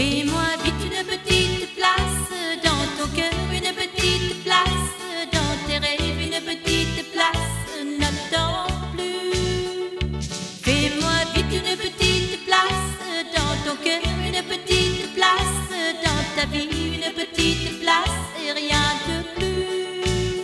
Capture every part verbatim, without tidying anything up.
Fais-moi vite une petite place dans ton cœur, une petite place dans tes rêves, une petite place, n'attends plus. Fais-moi vite une petite place dans ton cœur, une petite place dans ta vie, une petite place et rien de plus.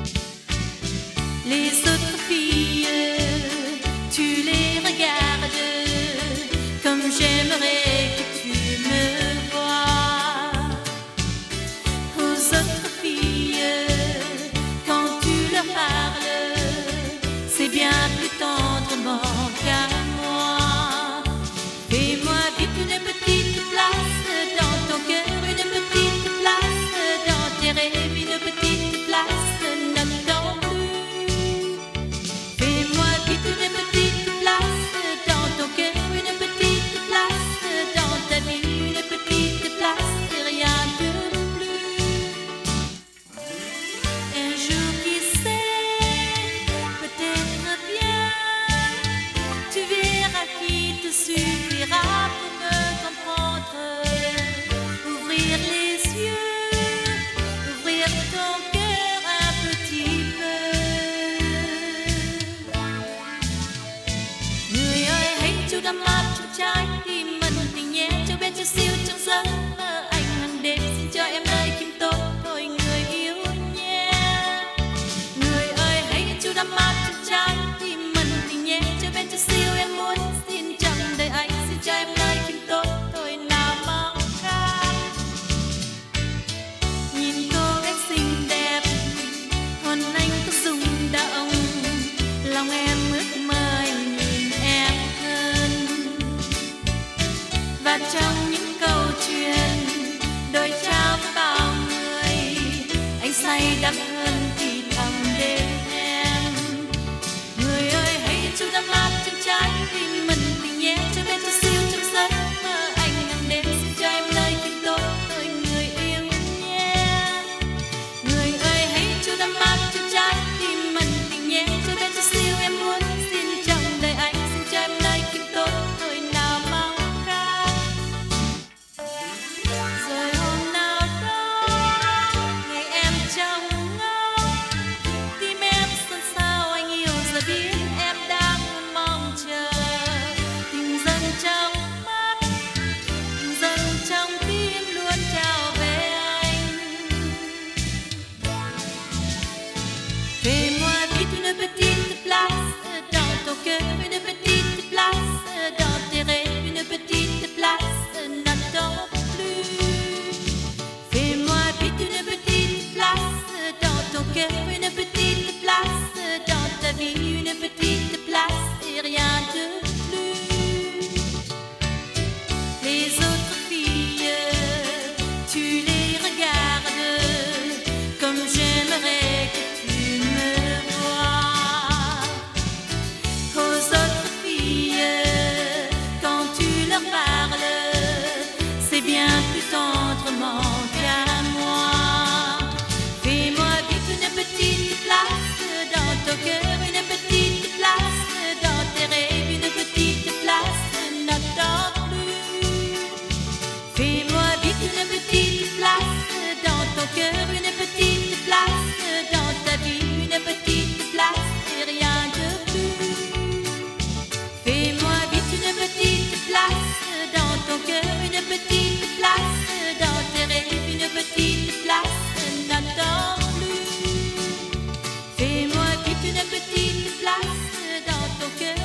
Les autres filles, tu les regardes comme j'aimerais que tu me vois. Aux autres filles, quand tu leur parles, c'est bien plus tendrement qu'à moi. Fais-moi vite une petite place dans ton cœur, une petite place dans tes rêves, une petite place, n'attends plus. Fais-moi vite une petite place dans ton cœur, une petite place dans ta vie, une petite place et rien de plus. Un jour qui sait, peut-être bien, tu verras qu'il te suffira pour me comprendre. Ouvrir les yeux, ouvrir ton cœur un petit peu. Người ơi hãy cho đắm mát trong trái tim mình tình nhé, cho bên cho siêu trong giấc mơ anh hàng đêm xin cho em nơi kim tốt thôi người yêu nhé. Người ơi hãy cho đắm mát trong trái tim mình tình nhé, cho bên cho siêu em muốn xin chẳng đời anh xin cho em nơi kim tốt thôi nào mau khát. Nhìn cô gái xinh đẹp hôn anh có rung động, lòng em ước mơ anh nhìn em hơn. Và trong những câu chuyện đôi trao với bao người, anh say đắm hơn thì thầm bên em. Người ơi hãy cho đắm mát trong trái tim mình tình nhé, cho bên cho siêu trong giấc mơ anh hàng đêm xin cho em nơi kim tốt thôi người yêu nhé. Người ơi hãy cho đắm mát trong trái tim mình tình nhé, cho bên cho siêu em muốn xin chẳng đời anh xin cho em nơi kim tốt thôi nào mau khát. Rồi hôm nào đó ngày em trong ngóng, tim em xôn xao anh yêu giờ biết em đang mong chờ. Tình dâng trong mắt, tình dâng trong tim luôn trao về anh. Fais-moi vite une petite place dans ton cœur, une petite place dans tes rêves, une petite place, n'attends plus. Fais-moi vite une petite place dans ton cœur, une petite place dans ta vie, une petite place et rien de plus. Les autres filles, tu les regardes comme j'aimerais que tu me vois. Aux autres filles, quand tu leur parles, c'est bien plus tendrement qu'à moi. Fais-moi vite une petite place dans ton cœur, une petite place dans tes rêves, une petite place, n'attends plus. Fais-moi vite une petite place dans ton cœur, une petite place dans ta vie, une petite place et rien de plus. Fais-moi vite une petite place dans ton cœur, une petite place dans tes rêves, une petite place, n'attends plus. Fais-moi vite une petite place dans ton cœur.